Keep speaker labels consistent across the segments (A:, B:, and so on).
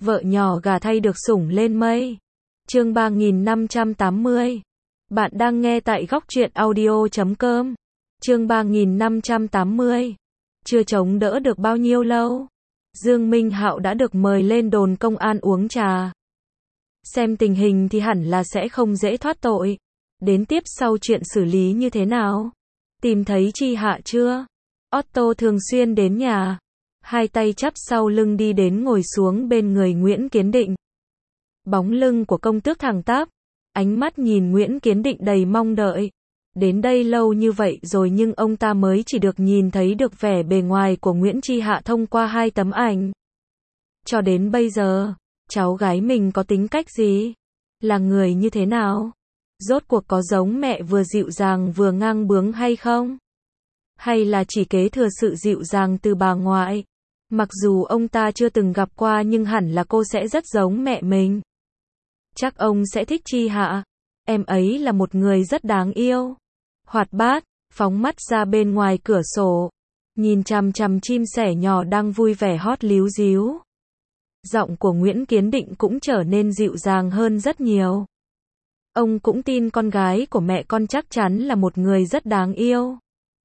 A: Vợ nhỏ gà thay được sủng lên mây. Chương 3580. Bạn đang nghe tại góc truyện audio.com. Chương 3580. Chưa chống đỡ được bao nhiêu lâu, Dương Minh Hạo đã được mời lên đồn công an uống trà. Xem tình hình thì hẳn là sẽ không dễ thoát tội. Đến tiếp sau chuyện xử lý như thế nào? Tìm thấy Chi Hạ chưa? Otto thường xuyên đến nhà, hai tay chắp sau lưng đi đến ngồi xuống bên người Nguyễn Kiến Định. Bóng lưng của công tước thẳng tắp, ánh mắt nhìn Nguyễn Kiến Định đầy mong đợi. Đến đây lâu như vậy rồi nhưng ông ta mới chỉ được nhìn thấy được vẻ bề ngoài của Nguyễn Chi Hạ thông qua 2 tấm ảnh. Cho đến bây giờ, cháu gái mình có tính cách gì? Là người như thế nào? Rốt cuộc có giống mẹ vừa dịu dàng vừa ngang bướng hay không? Hay là chỉ kế thừa sự dịu dàng từ bà ngoại? Mặc dù ông ta chưa từng gặp qua nhưng hẳn là cô sẽ rất giống mẹ mình. Chắc ông sẽ thích Chi Hạ. Em ấy là một người rất đáng yêu, hoạt bát, phóng mắt ra bên ngoài cửa sổ, nhìn chằm chằm chim sẻ nhỏ đang vui vẻ hót líu ríu. Giọng của Nguyễn Kiến Định cũng trở nên dịu dàng hơn rất nhiều. Ông cũng tin con gái của mẹ con chắc chắn là một người rất đáng yêu.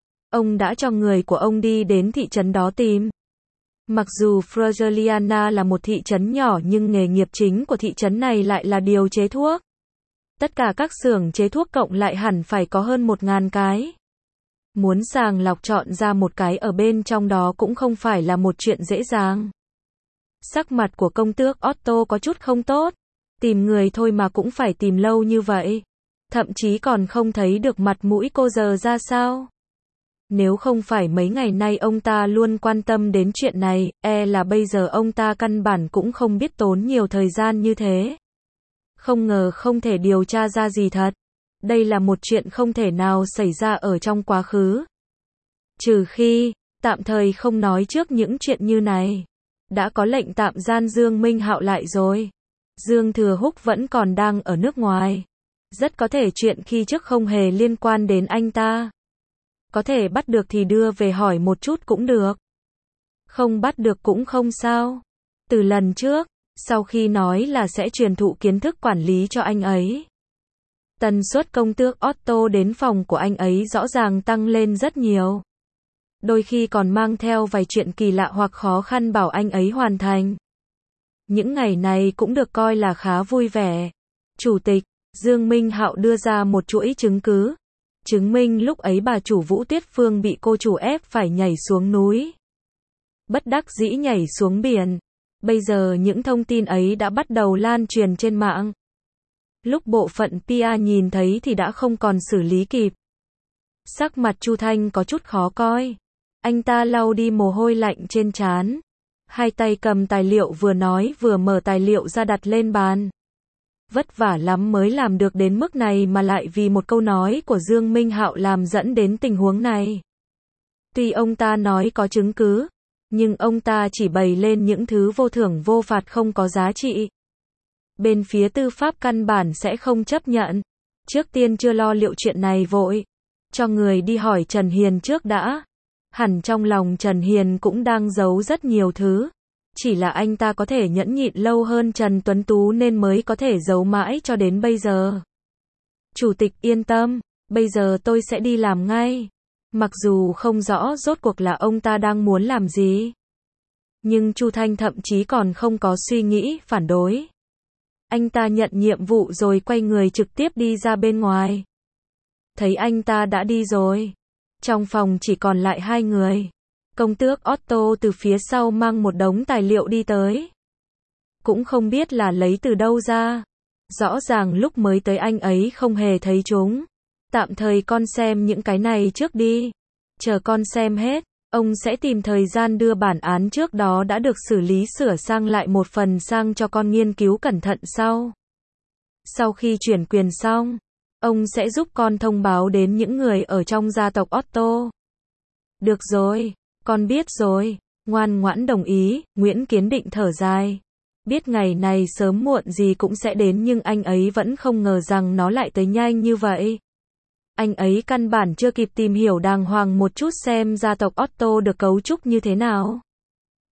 A: Ông đã cho người của ông đi đến thị trấn đó tìm. Mặc dù Fragiliana là một thị trấn nhỏ nhưng nghề nghiệp chính của thị trấn này lại là điều chế thuốc. Tất cả các xưởng chế thuốc cộng lại hẳn phải có hơn 1000 cái. Muốn sàng lọc chọn ra một cái ở bên trong đó cũng không phải là một chuyện dễ dàng. Sắc mặt của công tước Otto có chút không tốt. Tìm người thôi mà cũng phải tìm lâu như vậy. Thậm chí còn không thấy được mặt mũi cô giờ ra sao. Nếu không phải mấy ngày nay ông ta luôn quan tâm đến chuyện này, là bây giờ ông ta căn bản cũng không biết tốn nhiều thời gian như thế. Không ngờ không thể điều tra ra gì thật. Đây là một chuyện không thể nào xảy ra ở trong quá khứ. Trừ khi, tạm thời không nói trước những chuyện như này. Đã có lệnh tạm giam Dương Minh Hạo lại rồi. Dương Thừa Húc vẫn còn đang ở nước ngoài. Rất có thể chuyện khi trước không hề liên quan đến anh ta. Có thể bắt được thì đưa về hỏi một chút cũng được. Không bắt được cũng không sao. Từ lần trước, sau khi nói là sẽ truyền thụ kiến thức quản lý cho anh ấy, tần suất công tước Otto đến phòng của anh ấy rõ ràng tăng lên rất nhiều. Đôi khi còn mang theo vài chuyện kỳ lạ hoặc khó khăn bảo anh ấy hoàn thành. Những ngày này cũng được coi là khá vui vẻ. Chủ tịch, Dương Minh Hạo đưa ra một chuỗi chứng cứ. Chứng minh lúc ấy bà chủ Vũ Tuyết Phương bị cô chủ ép phải nhảy xuống núi. Bất đắc dĩ nhảy xuống biển. Bây giờ những thông tin ấy đã bắt đầu lan truyền trên mạng. Lúc bộ phận PR nhìn thấy thì đã không còn xử lý kịp. Sắc mặt Chu Thanh có chút khó coi. Anh ta lau đi mồ hôi lạnh trên trán. Hai tay cầm tài liệu vừa nói vừa mở tài liệu ra đặt lên bàn. Vất vả lắm mới làm được đến mức này mà lại vì một câu nói của Dương Minh Hạo làm dẫn đến tình huống này. Tuy ông ta nói có chứng cứ, nhưng ông ta chỉ bày lên những thứ vô thưởng vô phạt không có giá trị. Bên phía tư pháp căn bản sẽ không chấp nhận. Trước tiên chưa lo liệu chuyện này vội. Cho người đi hỏi Trần Hiền trước đã. Hẳn trong lòng Trần Hiền cũng đang giấu rất nhiều thứ. Chỉ là anh ta có thể nhẫn nhịn lâu hơn Trần Tuấn Tú nên mới có thể giấu mãi cho đến bây giờ. Chủ tịch yên tâm, bây giờ tôi sẽ đi làm ngay. Mặc dù không rõ rốt cuộc là ông ta đang muốn làm gì. Nhưng Chu Thanh thậm chí còn không có suy nghĩ phản đối. Anh ta nhận nhiệm vụ rồi quay người trực tiếp đi ra bên ngoài. Thấy anh ta đã đi rồi. Trong phòng chỉ còn lại 2 người. Công tước Otto từ phía sau mang một đống tài liệu đi tới. Cũng không biết là lấy từ đâu ra. Rõ ràng lúc mới tới anh ấy không hề thấy chúng. Tạm thời con xem những cái này trước đi. Chờ con xem hết, ông sẽ tìm thời gian đưa bản án trước đó đã được xử lý sửa sang lại một phần sang cho con nghiên cứu cẩn thận sau. Sau khi chuyển quyền xong, ông sẽ giúp con thông báo đến những người ở trong gia tộc Otto. Được rồi, con biết rồi, ngoan ngoãn đồng ý, Nguyễn Kiến Định thở dài. Biết ngày này sớm muộn gì cũng sẽ đến nhưng anh ấy vẫn không ngờ rằng nó lại tới nhanh như vậy. Anh ấy căn bản chưa kịp tìm hiểu đàng hoàng một chút xem gia tộc Otto được cấu trúc như thế nào.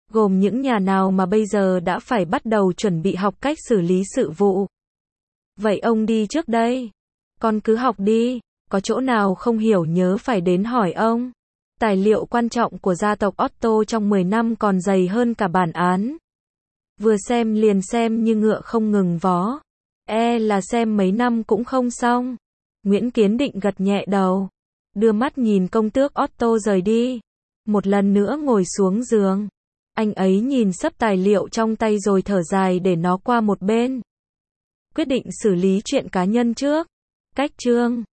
A: gồm những nhà nào mà bây giờ đã phải bắt đầu chuẩn bị học cách xử lý sự vụ. Vậy ông đi trước đây. Con cứ học đi, có chỗ nào không hiểu nhớ phải đến hỏi ông. Tài liệu quan trọng của gia tộc Otto trong 10 năm còn dày hơn cả bản án. Vừa xem liền xem như ngựa không ngừng vó. Là xem mấy năm cũng không xong. Nguyễn Kiến Định gật nhẹ đầu. Đưa mắt nhìn công tước Otto rời đi. Một lần nữa ngồi xuống giường. Anh ấy nhìn sấp tài liệu trong tay rồi thở dài để nó qua một bên. Quyết định xử lý chuyện cá nhân trước. Cách chương